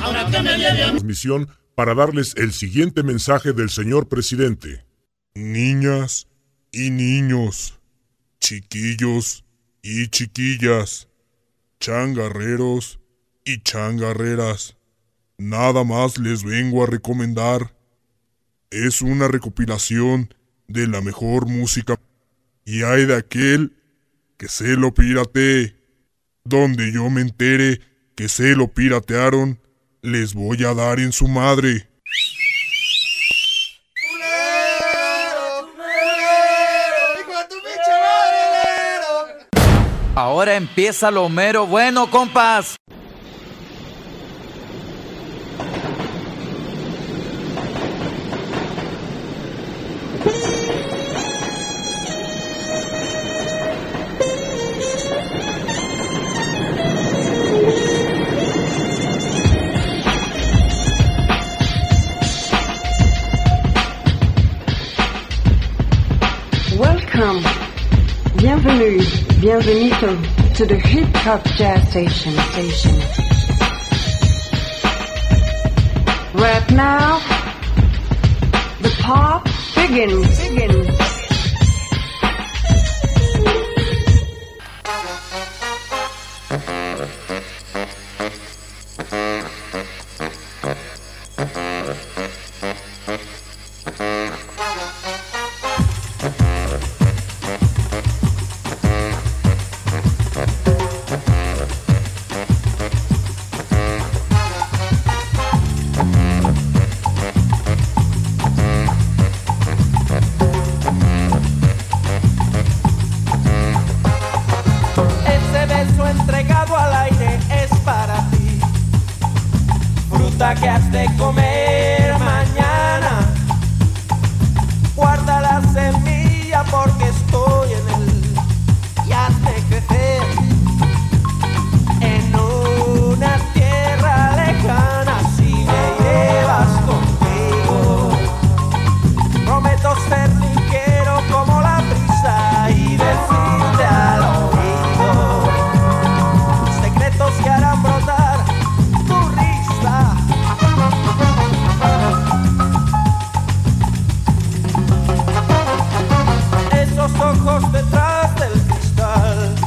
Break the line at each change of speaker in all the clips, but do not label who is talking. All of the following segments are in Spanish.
ahora que me lleve a...
Transmisión para darles el siguiente mensaje del señor presidente.
Niñas y niños, chiquillos y chiquillas, changarreros y changarreras, nada más les vengo a recomendar. Es una recopilación de la mejor música y hay de aquel que se lo piratee. Donde yo me entere que se lo piratearon, les voy a dar en su madre.
Ahora empieza lo mero bueno, compas.
Welcome. Bienvenue to the Hip Hop Jazz Station. Right now, the pop begins.
Que has de comer mañana. Guarda la semilla porque estoy en él y hazme crecer en una tierra lejana. Si me llevas contigo, prometo ser ligero como la brisa y decirte al oído secretos que harán brotar tu risa. Ojos detrás del cristal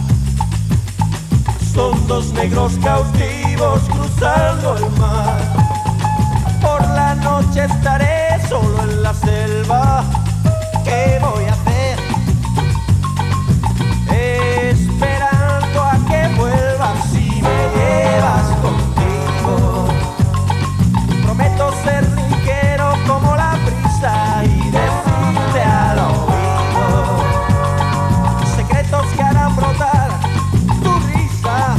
son dos negros cautivos cruzando el mar. Por la noche estaré solo en la selva. ¿Qué voy a hacer? Esperando a que vuelvas. Si me llevas contigo, prometo ser ligero como la brisa y decirte al oído que harán brotar tu risa.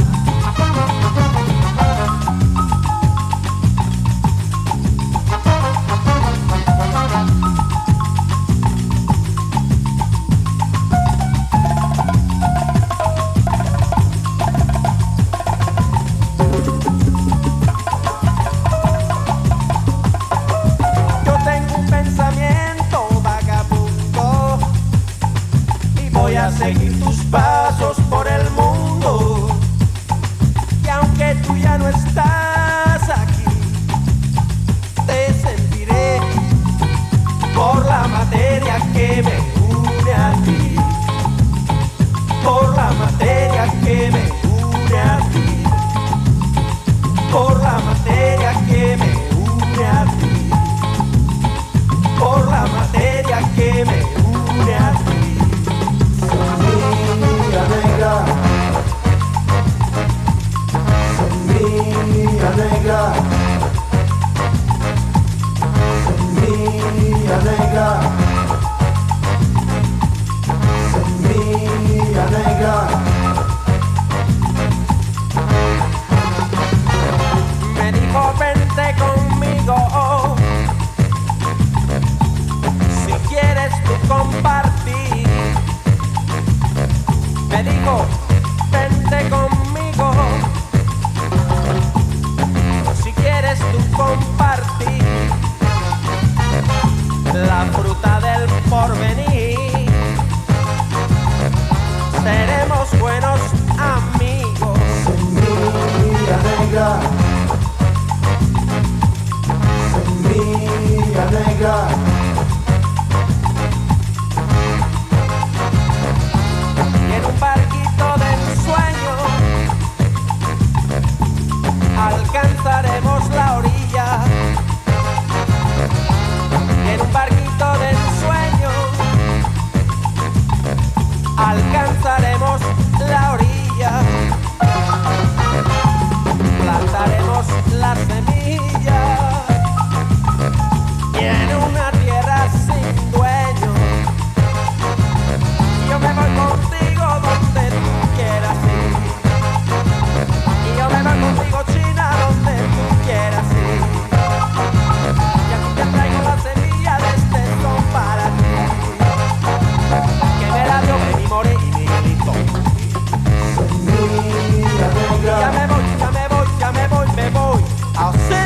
la semilla y en una tierra sin dueño. Yo me voy contigo donde tú quieras ir, y yo me voy contigo, China, donde tú quieras ir. Y aquí te traigo la semilla de este son para ti, que me la dio Benny Moré y Miguelito. Ya me voy, ya me voy, ya me voy, me voy. Así.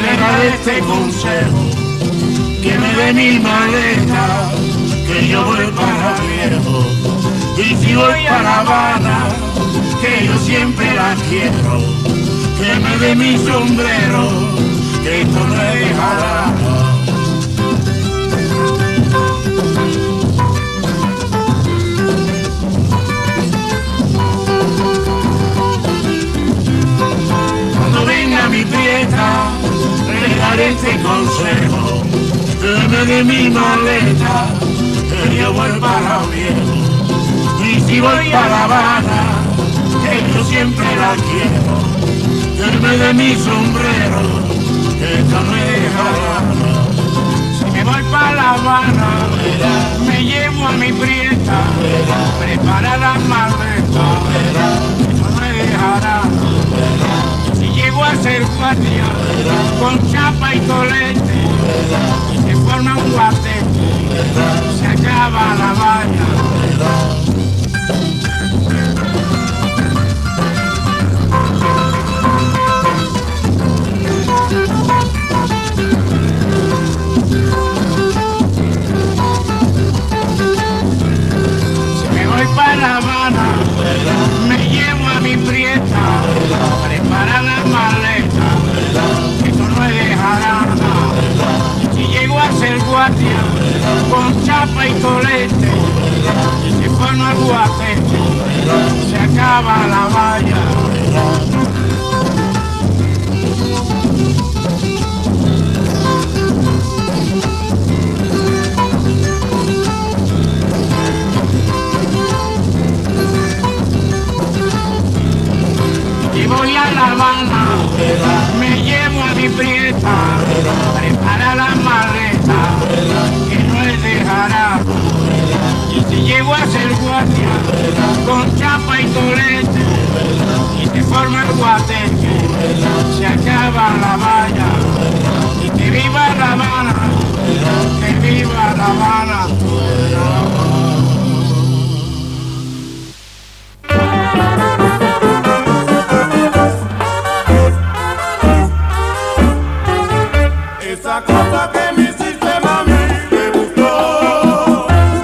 le daré este consejo, que me dé mi maleta, que yo voy para Viejo. Y si voy para La Habana, que yo siempre la quiero, que me dé mi sombrero, que esto no es jarana. Cuando venga mi prieta, le daré este consejo, que me dé mi maleta, que yo voy para Viejo. Y si voy a La Habana, que yo siempre la quiero, que me dé mi sombrero, que esto no es jarana. Si me voy para La Habana, me llevo a mi prieta, prepara las maletas, esto no es jarana. Si llego a ser guardia, con chapa y tolete, y se forma un guatete, se acaba la valla. Para La Habana, me llevo a mi prieta, prepara las maletas, esto no es de jarana. Si llego a ser guardia, con chapa y tolete, y se forma el guatete, se acaba la valla. Y voy a La Habana, me llevo a mi prieta, prepara la maleta, que no es de jarana. Y si llego a ser guardia, con chapa y tolete, y se forma el guatete, se acaba la valla. Y que viva La Habana, que viva La Habana.
Esa cosa que me hiciste, mami, me gustó.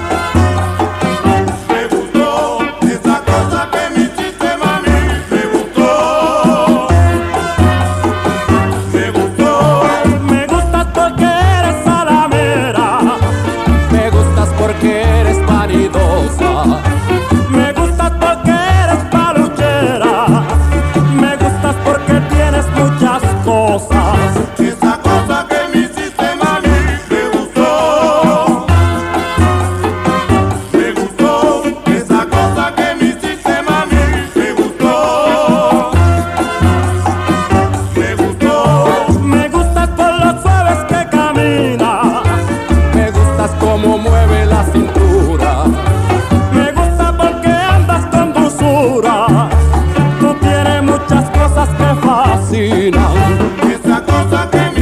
Me gustó. Esa cosa que me hiciste, mami, me gustó. Me gustó.
Me gustas porque eres salamera, me gustas porque eres vanidosa, me gustas porque eres paluchera, me gustas porque tienes muchas cosas.
Esa cosa que me hiciste, mami, me gustó. Me gustó. Esa cosa que me hiciste, mami, me gustó. Me gustó.
Me gustas por lo suaves que camina, me gustas como mueve la cintura, me gusta porque andas con dulzura, tú tienes muchas cosas que fascinan.
Esa cosa que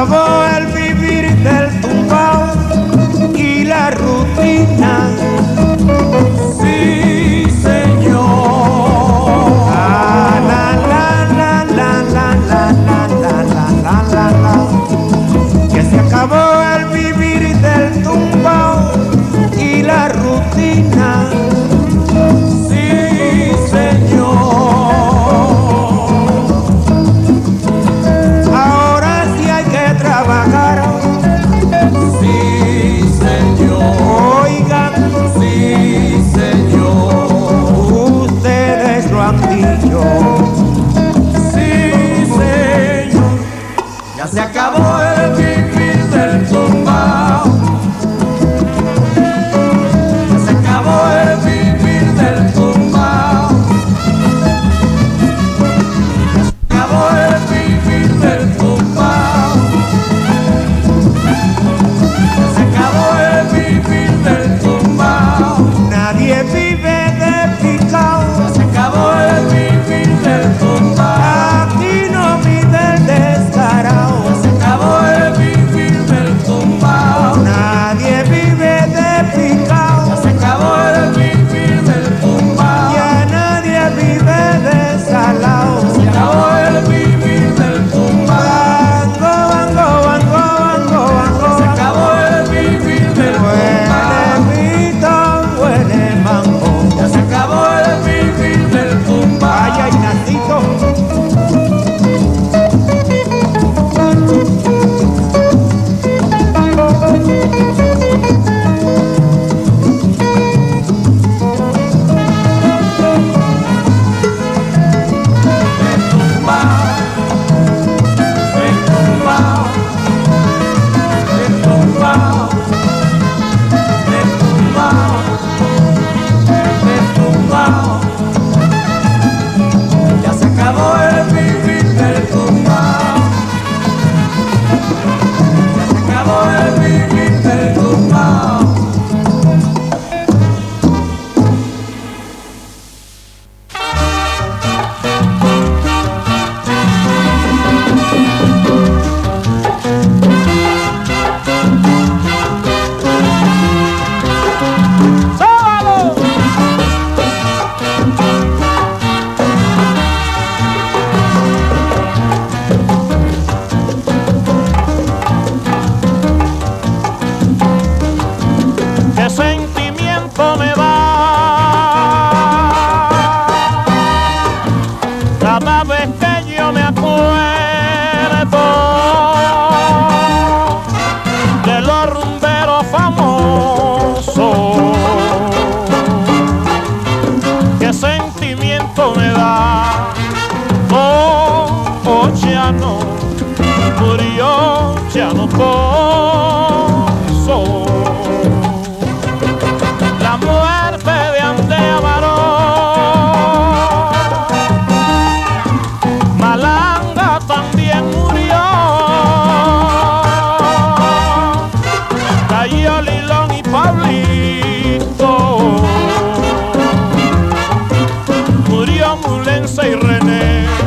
acabó el vivir del tumbao y la rutina. Sí, señor. La la la la la la la la la la la. Que se acabó el vivir del tumbao y la rutina. Sí, señor. Trabajar, sí señor, oigan, sí señor, ustedes lo han dicho, sí señor, ya se acabó el vivir del tumbao, ya se acabó el vivir del tumbao, ya se acabó el vivir del tumbao. Nadie vive de picao. Se acabó el vivir del tumbao. Aquí no vive el descarao. Se acabó el vivir del tumbao. Nadie vive de picao. Se acabó el vivir del tumbao. Ya nadie vive de salao. Se acabó el vivir del tumbao. Bango, bango, bango, bango, bango. Se acabó el vivir del tumbao. Ya se acabó el vivir del tumbao. Vaya Ignacito.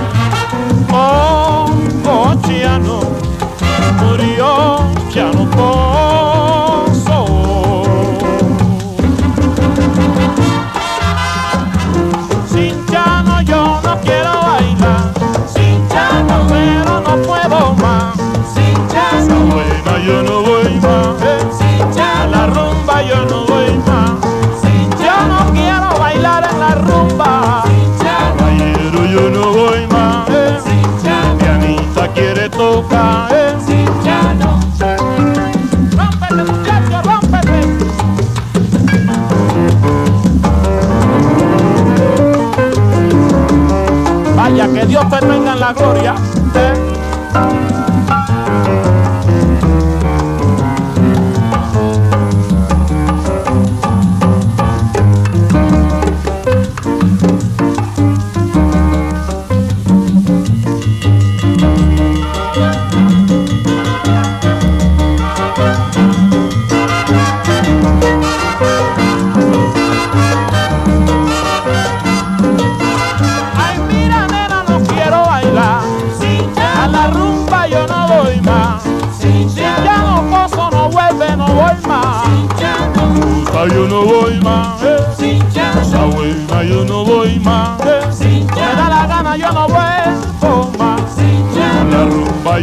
Murió Chano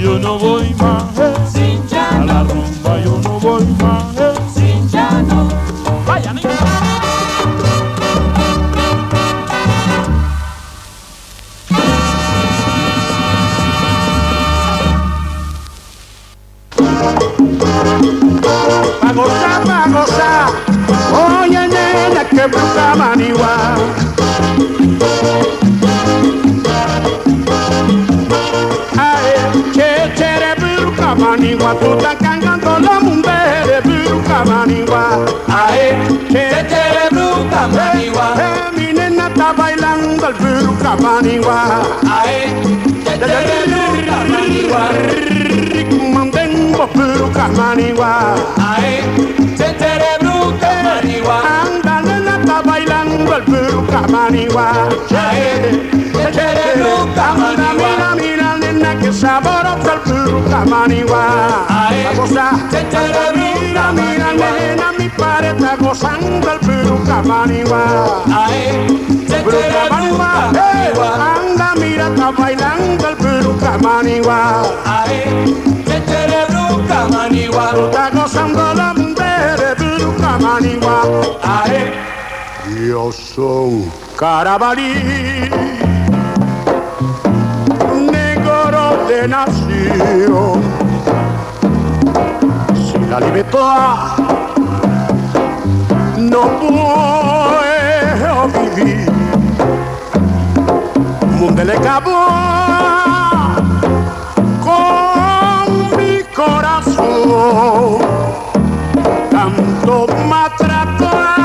yo no voy más,
sin ya
a la
no,
rumba yo no voy más,
sin ya no.
vaya niña. Pa' gozar, oye nena, que bruja manigua. Ay, che, chere, bruja manigua, tú estás cantando la mujer, bruja manigua. Ay, che, chere, bruja manigua. Mi nena está bailando el bruja manigua.
Ay, che, chere, bruja manigua.
Mantengo bruja manigua.
Ay, che, chere, bruja manigua.
Anda, nena, está bailando el bruja manigua.
Ay, che, chere, bruja
Anda,
manigua.
mira, mira, nena, que saborosa el bruja manigua.
Ay,
La cosa,
che, chere,
mira,
bruja
mira,
manigua.
nena, mi padre está gozando el bruja manigua.
Ay, che,
Bruja
chere,
manigua,
bruja manigua.
anda, mira, está bailando el bruja manigua.
Ay, che, chere, bruja manigua.
Tú estás gozando la mujer, bruja manigua.
Ay,
Yo soy Carabalí, negro de nación. Si la libertad no puedo vivir, mundo le acabó con mi corazón. Tanto maltrato.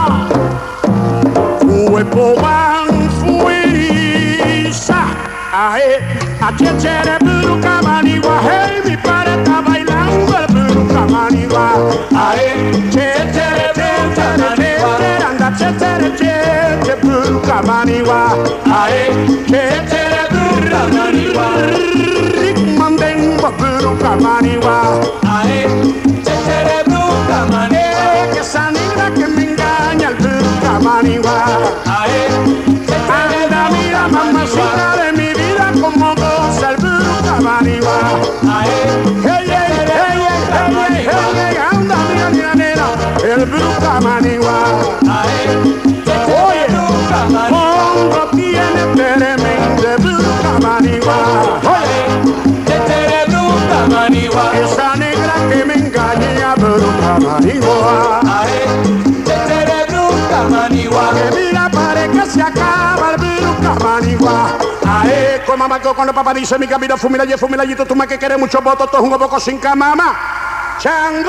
Cuerpo van fuerza, a chere bruja manigua, hey, mi padre está bailando el bruja manigua,
ay,
chere anda chere bruja manigua,
ay, che, chere, bruja manigua.
mandengo bruja manigua,
Ay, che, chere, bruja manigua.
que esa negra que me engaña el bruja manigua.
Ay, che, chere,
Anda, mira, mamacita de mi vida, como goza el bruja manigua.
ay,
Hey, hey, hey, hey, hey, hey, anda, mira, mira, nena, el bruja manigua.
ay, che,
Oye,
chere, bruja manigua.
Congo tiene tremenda bruja manigua. Oye,
Che, chere, bruja manigua.
esa negra que me engaña, bruja manigua.
Ay, che, chere, bruja manigua.
Que mira, pare que se acaba el bruja manigua. Ae, con mamá, cuando papá dice mi camino, fumila y tú más que quieres muchos votos, todo es un poco sin camama. Chango.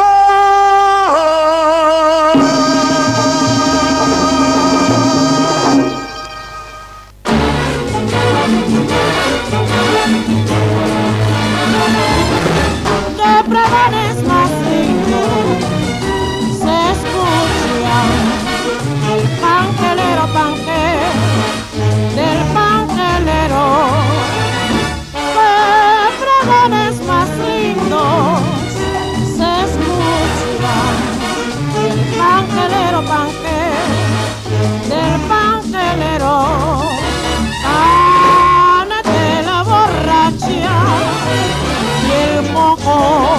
De pregones más lindos se escucha el panquelero panque del panquelero. De pregones más lindos se escucha el panquelero panque del panquelero. Ánete la borracha y el moco,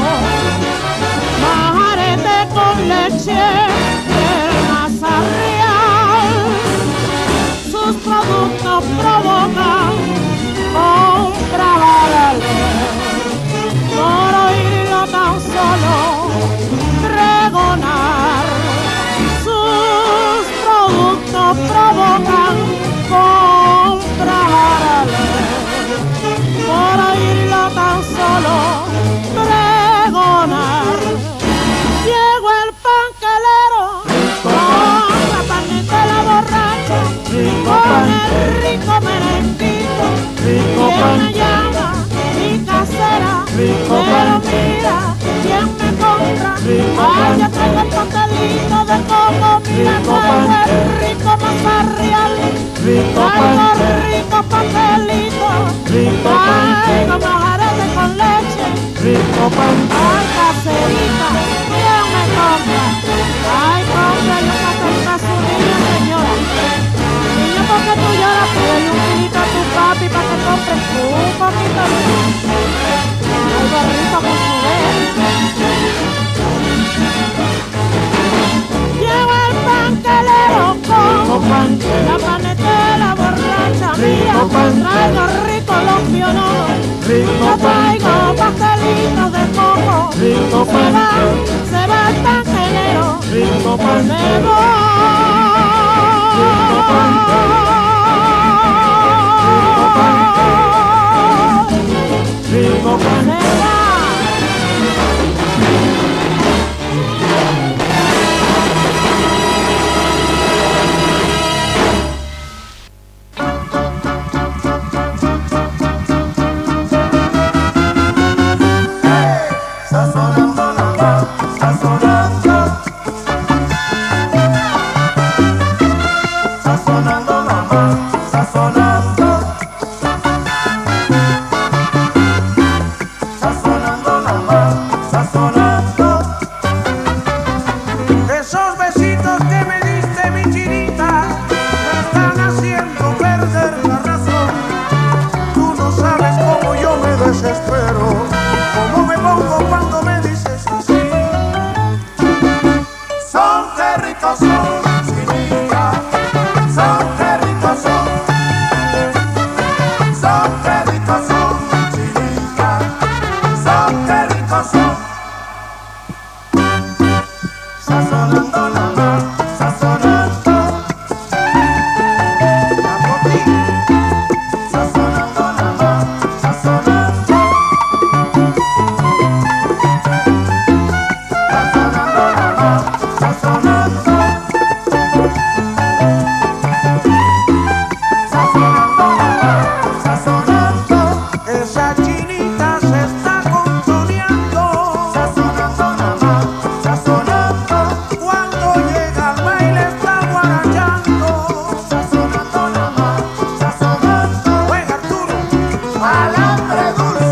majarete con leche del Mazarreal. Sus productos provocan compra barale. Por oírlo tan solo pregonar. Sus productos provocan compra barale. Por oírlo tan solo pregonar. Llegó el panquelero con la panetela borracha, con el rico merenguito, quien me llama mi casera, pero mira quién me compra. Ay, yo traigo el pastelito de coco, mira traigo el rico Mazarreal, traigo rico pastelito, traigo majarete con leche, ay, caserita, ¿quién me compra? Ay, cómprale un pastelito a su niña, señora. Niño, ¿por qué tú lloras? Pídele un kilito a tu papi para que compre un poquito de rico con su vez. Lleva el panquelero con la panetera borracha mía. Traigo rico los piononos, yo traigo pastelitos de coco. Se va el panquelero, me rico panela.
Sazonando la mar, sazonando. Sazonando la mar, sazonando. Sazonando la mar, sazonando. Esos besitos que me diste, mi chinita, me están haciendo perder la razón. Tú no sabes cómo yo me desespero, cómo me pongo cuando me dices así. Son qué ricos son, chinita. Son qué ricos son. Son qué ricos son, chinita. Son qué ricos son. Sazonando la mar, sazonando. Vamos, ti. Sazonando la mar, sazonando. Sazonando la mar, sazonando. Sazonando la mar, sazonando. Esa chinita se está contoneando. Sazonando la mar, sazonando. Cuando llega al baile está guarachando. Sazonando la mar, sazonando. Juega Arturo, alambre dulce.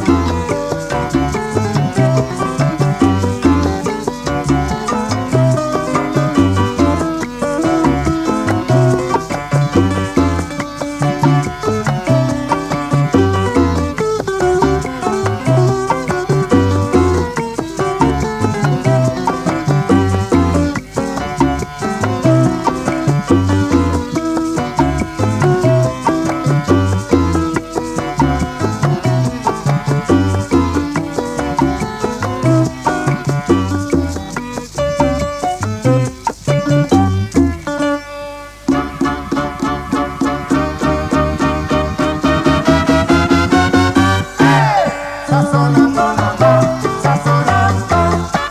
Sazonando la mar, sazonando.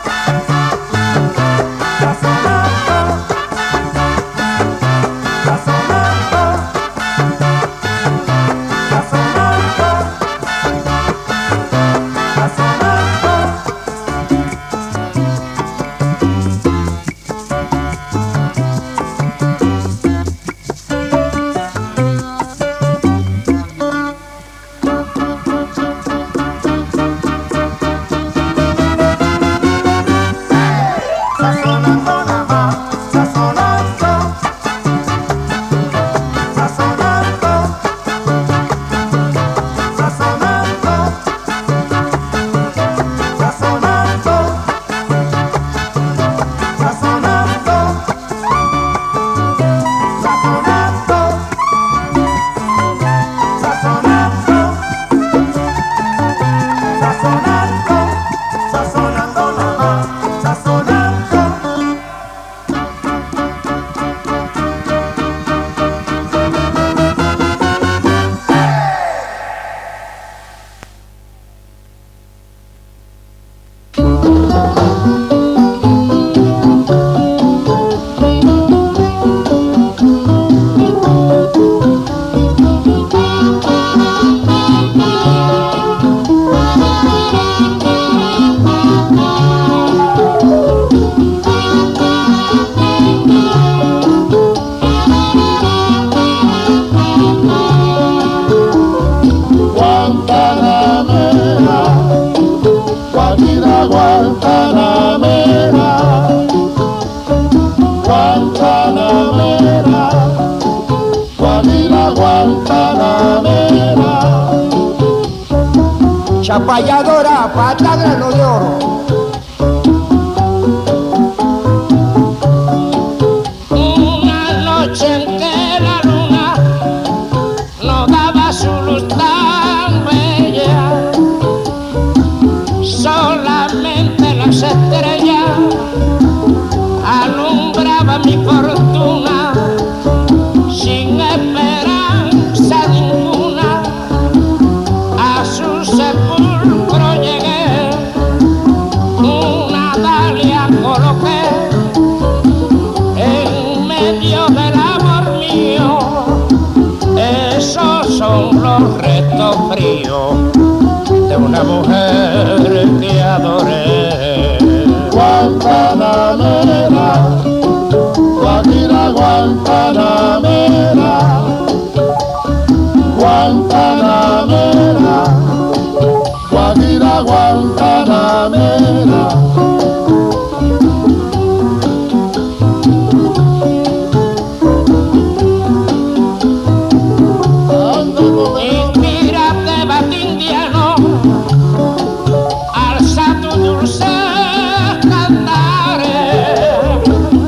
Sazonando. Sazonando. Sazonando. Sazonando. Sazonando la mar, sazonando. Sazonando. Sazonando. Sazonando. Sazonando. Sazonando. Sazonando. Sazonando. Sazonando la mar, sazonando. Guantanamera, Guajira, Guantanamera.
chapalladora, pata grano de oro.
Una noche en que la luna no daba su luz tan bella, solamente las estrellas alumbraban mi fortuna, sin esperanza ninguna, a su sepulcro llegué, una dalia coloqué en medio del amor mío. Esos son los restos fríos de una mujer que adoré.
Guantanamera, Guajira Guantanamera, Guantanamera, Guajira Guantanamera.
Inspírate, batindiano, alza tu dulce cantares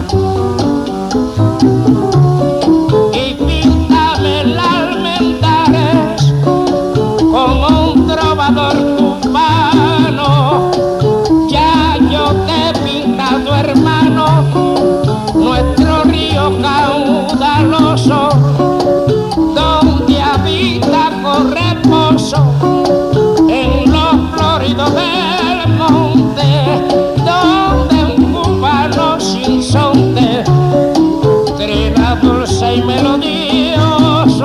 y píntame el almendales como un trovador cubano. Ya yo te he pintado, hermano, nuestro río caudaloso, donde habita con reposo en los floridos del monte, donde un cubano sinsonte trina dulce y melodioso.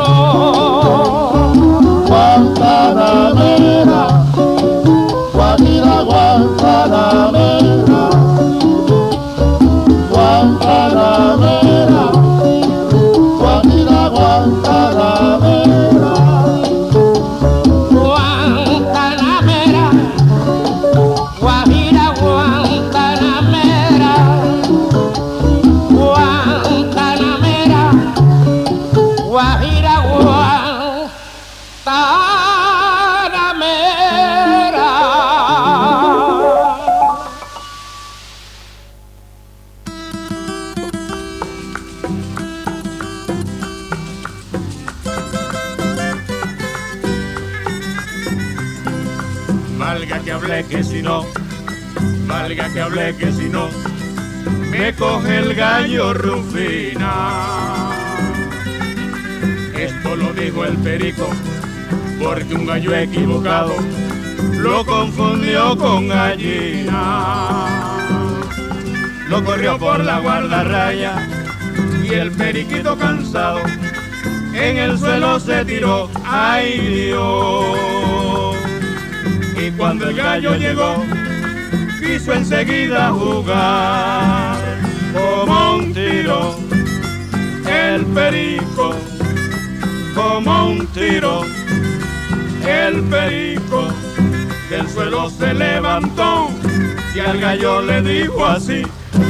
Guantanamera, Guajira Guantanamera, Guantanamera, Guajira Guantanamera.
Guantanamera, Guajira Guantanamera, Guantanamera, Guajira Guantanamera.
Valga que hablé que si no, valga que hablé que si no, me coge el gallo Rufina. Esto lo dijo el perico, porque un gallo equivocado lo confundió con gallina. Lo corrió por la guardarraya y el periquito cansado en el suelo se tiró. ¡Ay Dios! Y cuando el gallo llegó, quiso enseguida jugar como un tiro. El perico, como un tiro, el perico del suelo se levantó y al gallo le dijo así: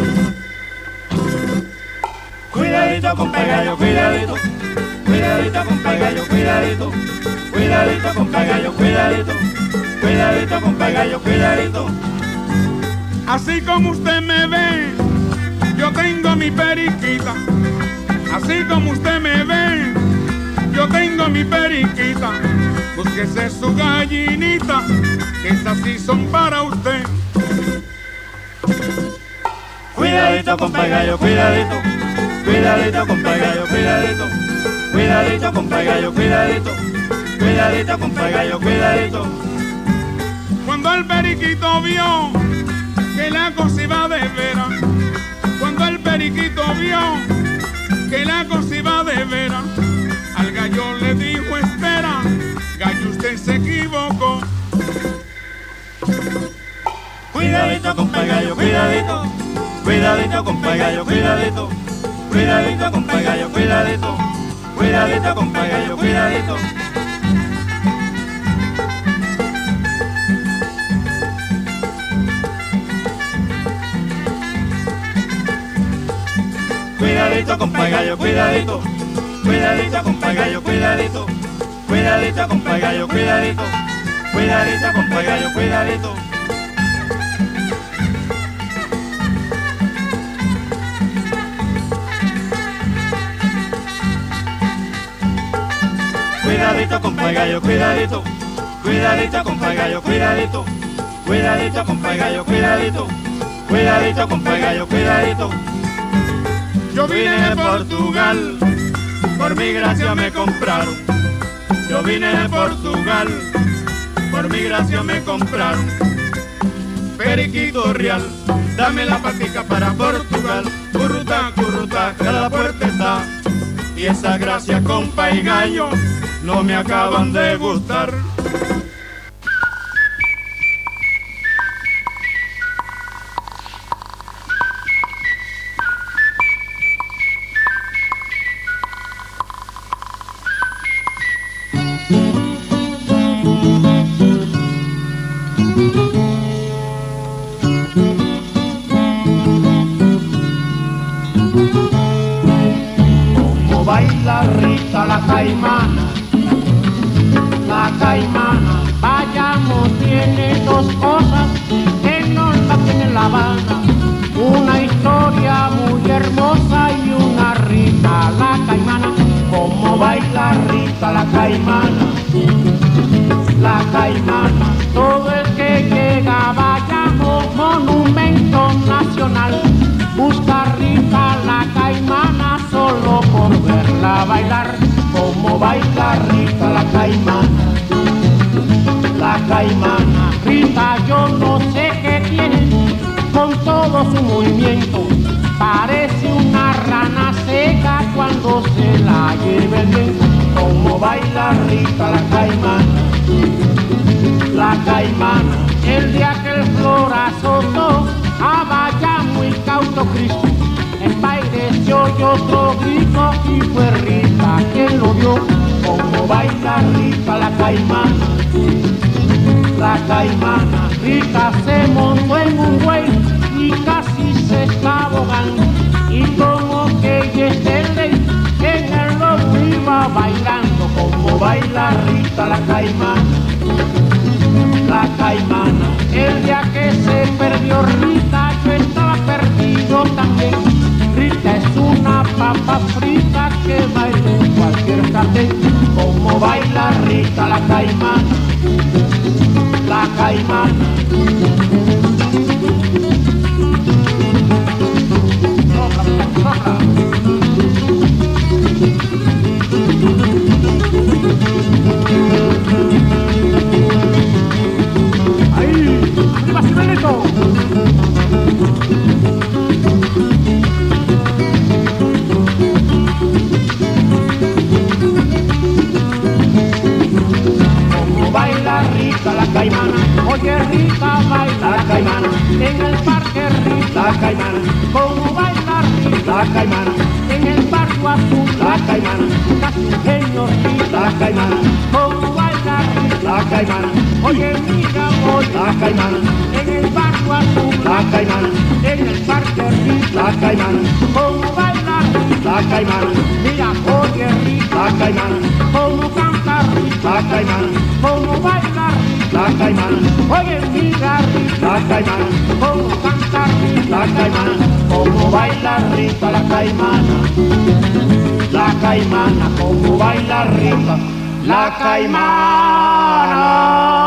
cuidadito, compa gallo, cuidadito, cuidadito, compa gallo, cuidadito, cuidadito, compa gallo, cuidadito, cuidadito, compa gallo, cuidadito. Así como usted me ve, yo tengo mi periquita. Así como usted me ve, yo tengo mi periquita. Búsquese su gallinita, que esas sí son para usted. Cuidadito, compa gallo, cuidadito, cuidadito, compa gallo, cuidadito, cuidadito, compa gallo, cuidadito, cuidadito, compa gallo, cuidadito. Cuando el periquito vio que la cosa iba de veras, cuando el periquito vio que la cosa iba de veras, al gallo le dijo: espera, gallo, usted se equivocó. Cuidadito, compa gallo, cuidadito, cuidadito, compa gallo, cuidadito, cuidadito, compa gallo, cuidadito, cuidadito, compa gallo, cuidadito. Cuidadito, compa gallo, cuidadito, cuidadito, compa gallo, cuidadito, cuidadito, compa gallo, cuidadito,
cuidadito, compa gallo, cuidadito. Cuidadito, compa gallo, cuidadito. Cuidadito, compa gallo, cuidadito. Cuidadito, compa gallo, cuidadito. Cuidadito, compa gallo, cuidadito. Yo vine de Portugal, por mi gracia me compraron. Yo vine de Portugal, por mi gracia me compraron. Periquito real, dame la patica para Portugal. Curruta, curruta, que a la puerta está. Y esa gracia, compa y gallo, no me acaban de gustar.
Como baila Rita la caimana, vayamos, tiene dos cosas que no la tiene La Habana, una historia muy hermosa y una Rita la caimana. Como baila Rita la caimana, todo el que llega vayamos, monumento nacional, busca Rita la caimana solo por verla bailar. Como baila Rita la caimana, Rita yo no sé qué tiene con todo su movimiento, parece una rana seca cuando se la lleva el viento. Como baila Rita la caimana, el día que el flor azotó a vaya muy cauto Cristo, empaireció y otro grito y fue Rita quien lo vio. Como baila Rita la caimana, Rita se montó en un buey y casi se está ahogando, y como que ella es el rey, en el lomo iba bailando. Como baila Rita la caimana, el día que se perdió Rita yo estaba perdido también. Rita es una papa frita que baila en cualquier cartel. Como baila Rita la caimana. Ahí, arriba Cimelito. Como baila Rita la caimana, oye Rita baila la caimana, en el parque Rita la caimana. Como baila Rita la caimana, en el barrio azul la caimana, casi un genio Rita la caimana. Como baila Rita la caimana, oye mira voy la caimana, en el barrio azul la caimana, en el parque Rita la caimana. Como baila Rita la caimana, mira oye Rita la caimana, como canta Rita la caimana, como baila Rita la caimana, oye mira Rita la caimana, como canta Rita la caimana, como baila Rita la caimana, como baila Rita la caimana.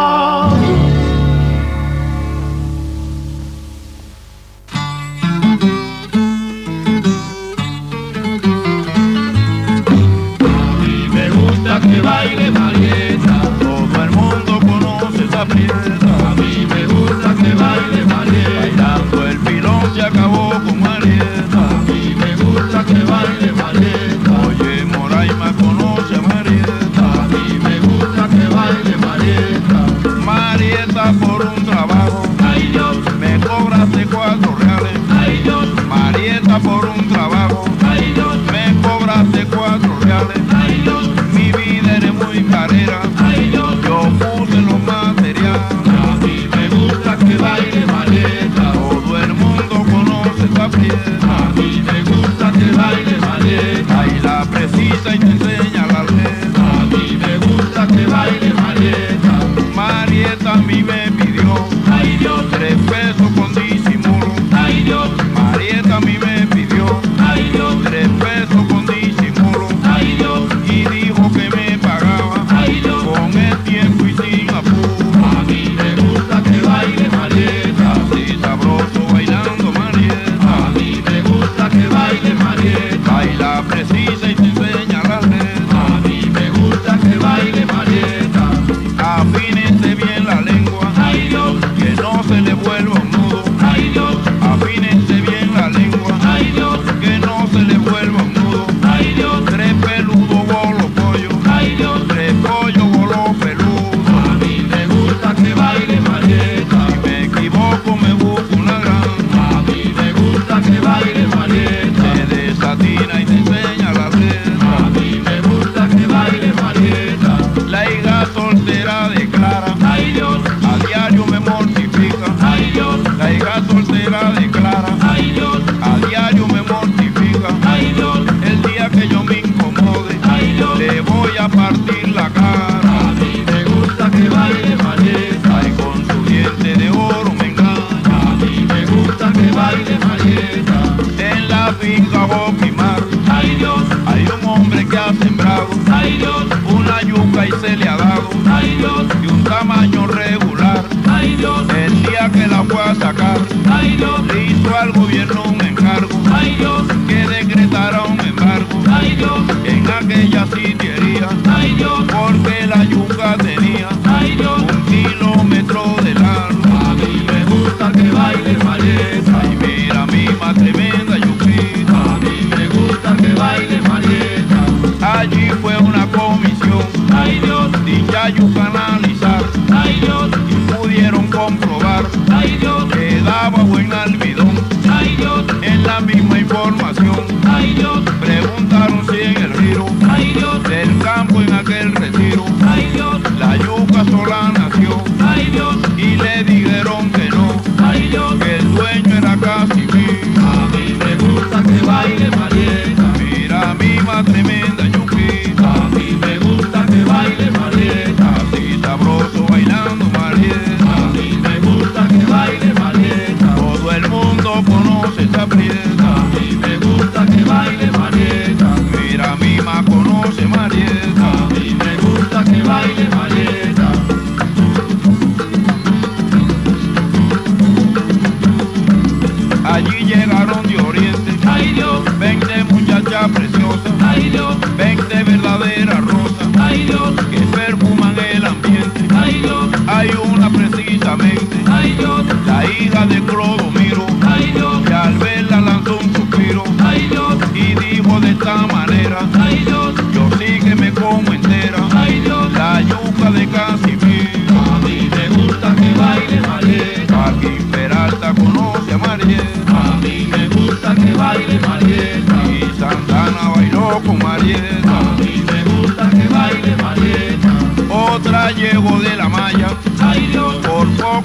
Que baile Marieta, todo el mundo conoce esa prieta. A mí me gusta que baile Marieta, bailando el pilón se acabó con Marieta. A mí me gusta que baile Marieta, oye Moraima conoce a Marieta. A mí me gusta que baile Marieta,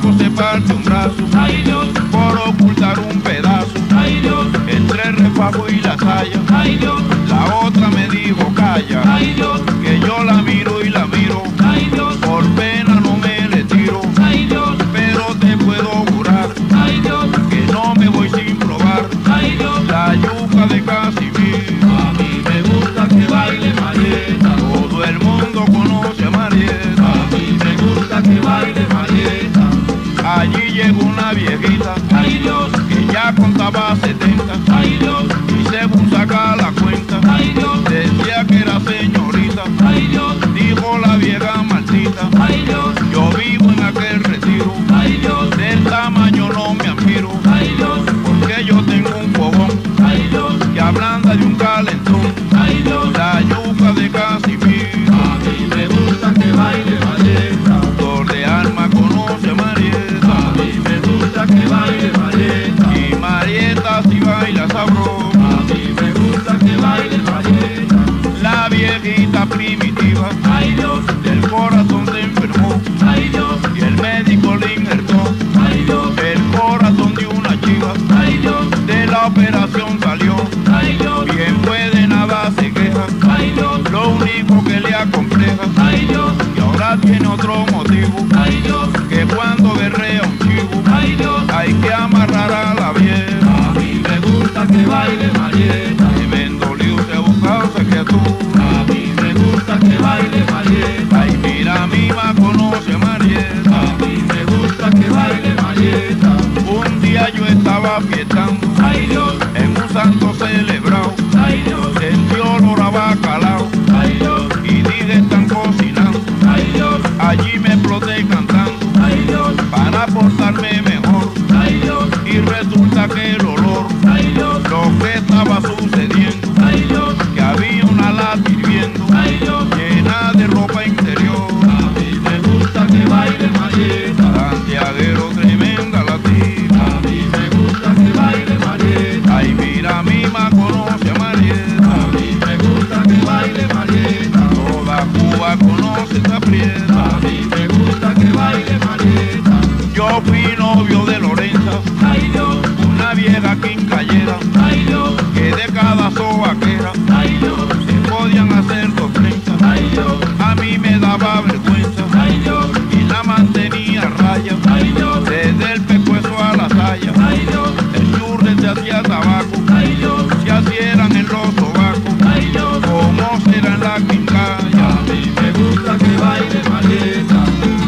chamaco se parte un brazo, ay Dios, por ocultar un pedazo, ay Dios, entre el refajo y la saya, ay Dios, la otra me dijo calla, ay Dios, que yo la miro y la miro, ay Dios, por pena no me le tiro, ay Dios, pero te puedo jurar, ay Dios, que no me voy sin probar, ay Dios, la yuca de Casimiro. A mí me gusta que baile Marieta, todo el mundo conoce a Marieta, a mí me gusta que baile Marieta. Allí llegó una viejita, ay Dios, que ya contaba 70, ay Dios, y según saca la cuenta, ay Dios, decía que era señorita, ay Dios, dijo la vieja maldita, ay Dios, yo vivo en aquel retiro, ay Dios, del tamaño no me admiro, ay Dios, porque yo tengo un fogón, ay Dios, que ablanda de un calentón, ay Dios, la yuca de Casimiro. A mí me gusta que baile Marieta, doctor de alma conoce a Marieta, a mí me gusta que baile Marieta, y Marieta si baila sabroso, a mí me gusta que baile Marieta. La viejita primitiva, ay Dios, del corazón se enfermó, ay Dios, y el médico le injertó, ay Dios, el corazón de una chiva, ay Dios, de la operación salió, ay Dios, bien puede nada se queja, ay Dios, lo único que le acompleja, ay Dios, y ahora tiene otro motivo, ay Dios, que cuando berrea un chivo, ay Dios, hay que amarrar a la vieja. A mí me gusta que baile Marieta, y me dolió se buscado se que tú. A mí me gusta que baile Marieta, ay mira mi ma conoce a Marieta, a mí me gusta que baile Marieta. Un día yo estaba fiestando, ay Dios, en un santo celebrado, ay Dios, sentí olor a bacalao, ay Dios, y dije están cocinando, ay Dios, allí me exploté cantando, ay Dios, para portarme mejor, ay Dios, y resulta que el olor, ay Dios, lo que estaba sucediendo, ay Dios, que había una lata hirviendo, ay Dios, llena de ropa interior. A mí me gusta que baile Marieta, santiaguero tremenda latina, a mí me gusta que baile Marieta, ay mira mi ma conoce a Marieta, a mí me gusta que baile Marieta, toda Cuba conoce esta prieta, a mí me gusta que baile Marieta. Yo fui novio de Lorenza, ay Dios, una vieja quincallera, ay Dios, que de cada sobaquera, ay Dios, se podían hacer 2 trenzas, ay Dios, a mí me daba vergüenza, ay Dios, y la mantenía a raya, ay Dios, desde el pescuezo a la saya, ay Dios, el churre se hacía tabaco, ay Dios, se hacieran en los sobacos, ay Dios, como será en la quincalla. A mí me gusta que baile Marieta.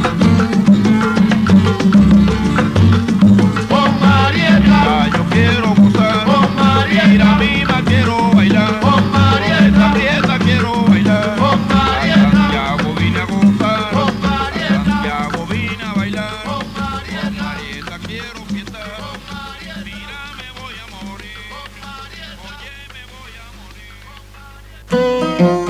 Con Marieta, yo quiero gozar, con Marieta, mira mi ma quiero bailar, con Marieta, esta prieta quiero bailar, con Marieta, Santiago vine a gozar, con Marieta, Santiago vine a bailar, con Marieta quiero fiestar, con Marieta, mira me voy a morir, con Marieta, oye me voy a morir.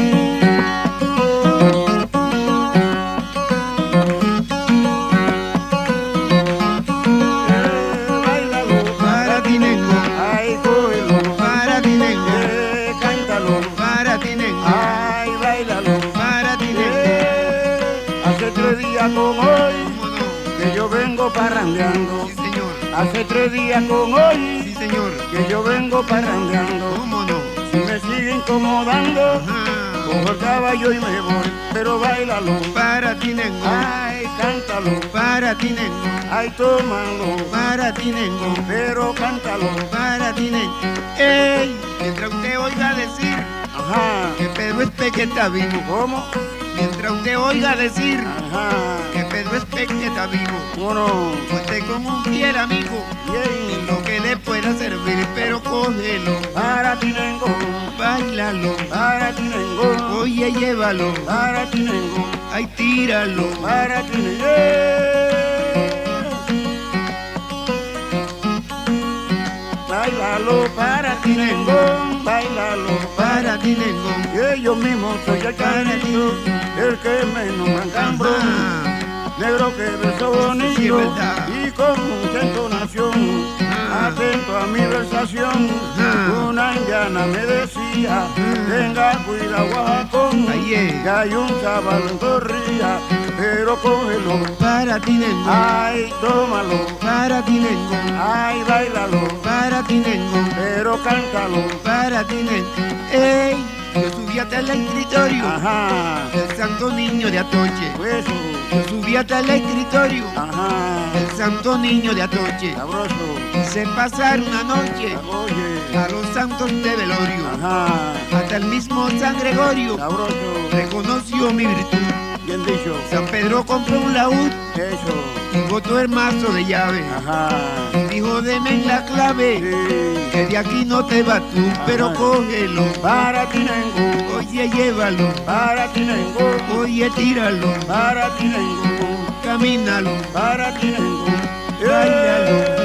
Para ti nengo, ay cógelo, para ti nengo, cántalo, para ti nengo, ay bailalo, para ti nengo.
Hace 3 días como hoy que yo vengo parrandeando.
Sí señor,
Hace 3 días como hoy
sí señor,
que yo vengo parrandeando.
cómo no,
Si me sigue incomodando, cojo el caballo y me voy, pero bailalo,
para ti nengo,
ay cántalo,
para ti nengo,
ay tómalo,
para ti nengo,
pero cántalo.
para ti nengo. Ey, mientras usted oiga decir
Ajá,
que Pedro Espe que está vivo,
¿cómo?
mientras usted oiga decir
Ajá,
que Pedro Espe que está vivo,
¿cómo no?
cuente con un fiel amigo
Bien,
lo que le pueda servir, pero cógelo,
para ti nengo,
bailalo,
para ti nengo,
oye llévalo,
para ti nengo,
ay tíralo,
para ti nengo. Bailalo para ti nengo, bailalo
para ti nengo,
que yo mismo soy el canito, el que me nombran cambrón. Negro que beso bonito
Sí, es verdad.
y con mucha entonación, atento a mi versación. Una indiana me decía, tenga cuidado Guajacón,
Ahí es.
que hay un chaval en Torría
pero cógelo.
Para ti, nengo.
Ay, tómalo.
Para ti, nengo.
Ay, bailalo.
Para ti, nengo.
Pero cántalo.
Para ti, nengo. Ey, yo subí hasta el escritorio.
Ajá.
El santo niño de Atoche.
Eso.
Yo subí hasta el escritorio.
Ajá.
El santo niño de Atoche.
Sabroso.
Quise pasar una noche
Oye.
a los santos de velorio.
Ajá.
Hasta el mismo San Gregorio
Sabroso.
reconoció mi virtud.
Bien dicho.
San Pedro compró un laúd
Eso.
y botó el mazo de llave.
Ajá.
Dijo, deme la clave,
Sí.
que de aquí no te vas tú, pero cógelo.
Para ti, nengo.
Oye, llévalo.
Para ti, nengo.
Oye, tíralo.
Para ti, nengo.
Camínalo.
Para ti, nengo.
Báilalo.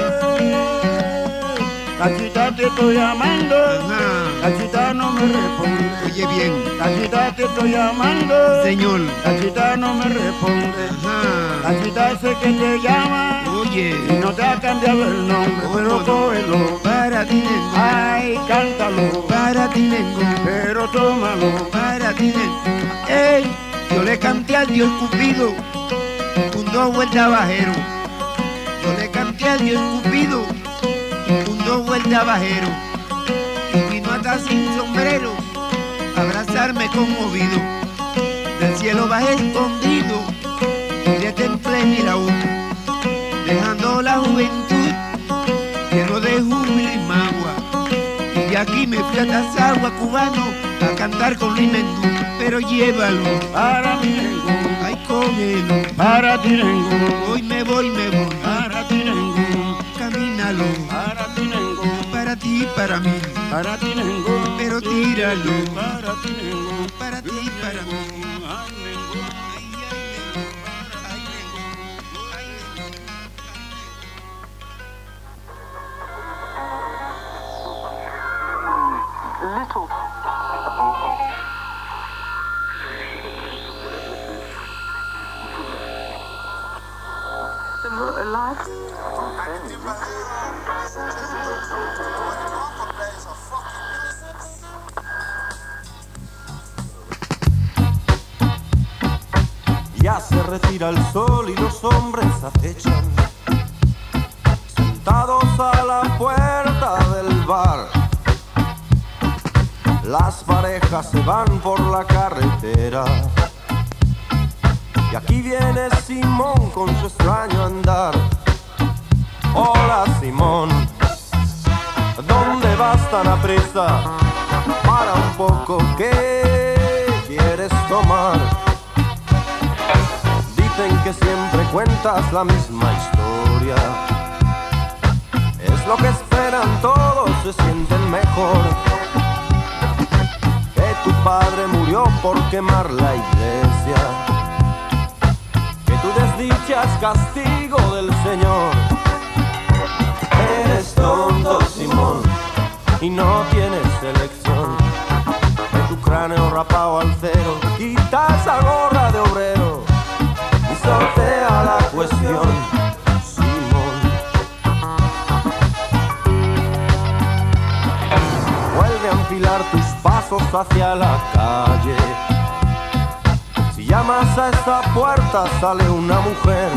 Cachita te estoy llamando.
Ajá.
Cachita no me responde.
Oye bien.
Cachita te estoy llamando.
Señor.
Cachita no me responde.
Ajá.
Cachita sé que te llama.
Oye.
Y no te ha cambiado el nombre, pero cógelo.
Para ti, nengo.
Ay, cántalo.
Para ti, nengo.
Pero tómalo.
Para ti, nengo. Ey, yo le canté al Dios Cupido un 2 vueltas bajero. Yo le canté al Dios Cupido un 2 vueltas bajero. Y vino hasta sin sombrero a abrazarme conmovido. Del cielo bajé escondido y le templé mi laúd, dejando la juventud lleno de júbilo y magua. Y de aquí me fui a Tazagua, cubano, a cantar con Luis Mendú. Pero llévalo.
Para mi nengo.
Ay, cógelo.
Para ti, nengo.
Hoy me voy, me voy.
Para ti, nengo.
Camínalo.
Para ti, nengo.
Para ti, para mí.
Para ti, nengo.
Pero tíralo.
Para ti, nengo.
Para ti, para mí.
Ay, nengo.
Ay, ay, nengo. Ay, nengo. Ay, nengo.
Ya se retira el sol y los hombres acechan, sentados a la puerta del bar. Las parejas se van por la carretera y aquí viene Simón con su extraño andar. Hola Simón, ¿dónde vas tan aprisa? Para un poco, ¿qué quieres tomar? Dicen que siempre cuentas la misma historia, es lo que esperan todos, se sienten mejor. Que tu padre murió por quemar la iglesia, que tu desdicha es castigo del Señor. Eres tonto, Simón, y no tienes elección. De tu cráneo rapado al cero, quita esa gorra de obrero y sortea la cuestión, Simón. Vuelve a enfilar tus pasos hacia la calle. Si llamas a esta puerta sale una mujer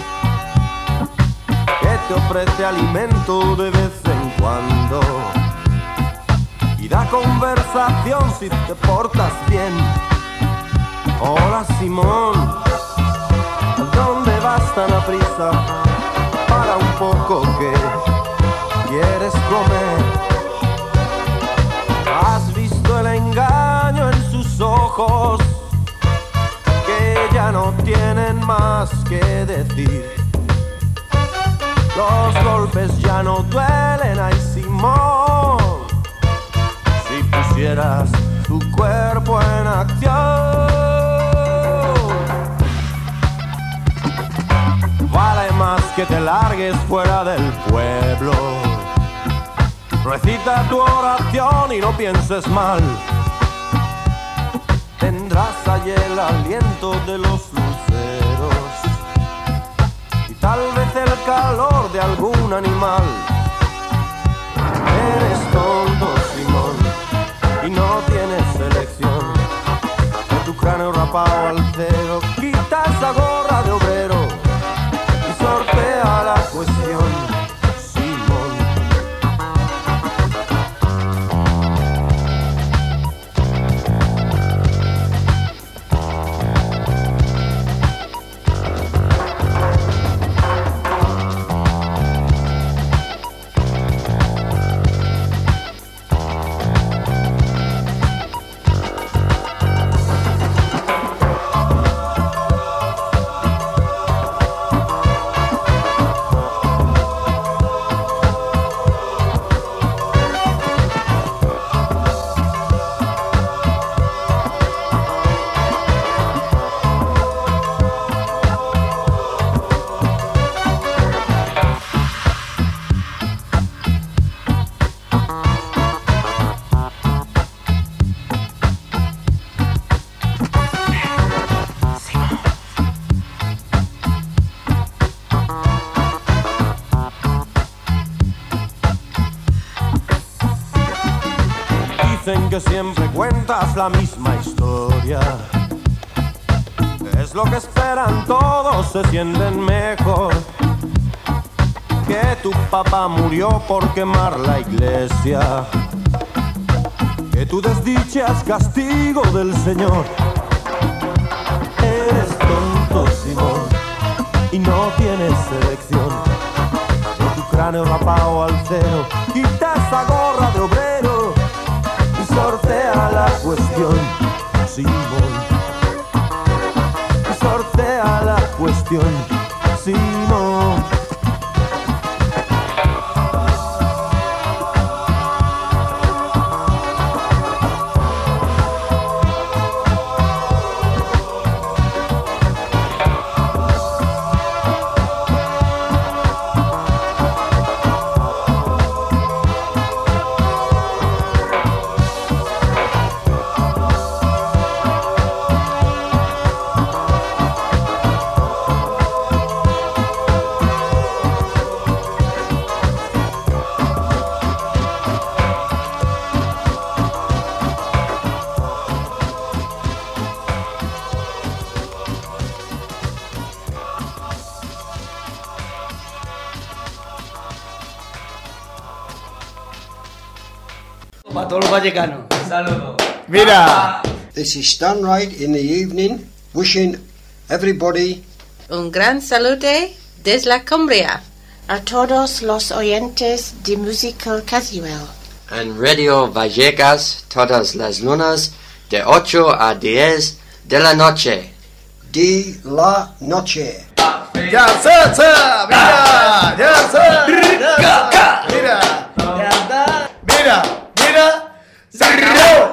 que te ofrece alimento de vez en cuando y da conversación si te portas bien. Hola Simón, ¿dónde vas tan aprisa? Para un poco, que quieres comer. Has visto el engaño en sus ojos, que ya no tienen más que decir. Los golpes ya no duelen, ay Simón, si pusieras tu cuerpo en acción. Vale más que te largues fuera del pueblo. Recita tu oración y no pienses mal. Tendrás allí el aliento de los luceros y tal vez el calor de algún animal. Eres tonto, Simón, y no tienes elección. De tu cráneo rapado al cero, quita esa gorra dicen que siempre cuentas la misma historia. Es lo que esperan todos, se sienten mejor. Que tu papá murió por quemar la iglesia. Que tu desdicha es castigo del Señor. Eres tonto, Simón, y no tienes elección. Con tu cráneo rapado al cero, quita esa gorra de obrero y sortea la cuestión, Simón. Y sortea la cuestión, Simón.
Para todos los vallecanos.
Saludos.
Mira.
This is Stan Wright in the evening, wishing everybody
un gran saludo desde la Cumbria a todos los oyentes de Musical Casual.
En Radio Vallecas todas las lunas de 8 a 10 de la noche.
De la noche.
Ya se, mira, ya se, mira, mira, se acabó.